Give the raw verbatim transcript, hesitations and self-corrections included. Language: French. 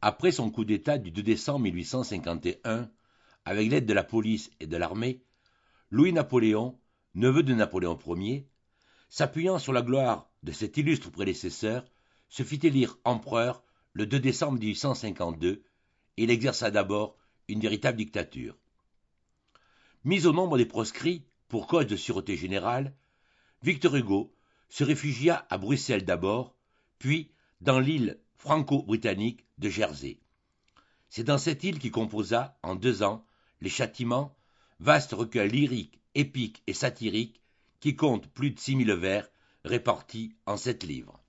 Après son coup d'État du deux décembre mille huit cent cinquante et un, avec l'aide de la police et de l'armée, Louis-Napoléon, neveu de Napoléon Ier, s'appuyant sur la gloire de cet illustre prédécesseur, se fit élire empereur le deux décembre mille huit cent cinquante-deux et il exerça d'abord une véritable dictature. Mis au nombre des proscrits pour cause de sûreté générale, Victor Hugo se réfugia à Bruxelles d'abord, puis dans l'île franco-britannique de Jersey. C'est dans cette île qu'il composa, en deux ans, Les Châtiments, vaste recueil lyrique, épique et satirique qui compte plus de six mille vers répartis en sept livres.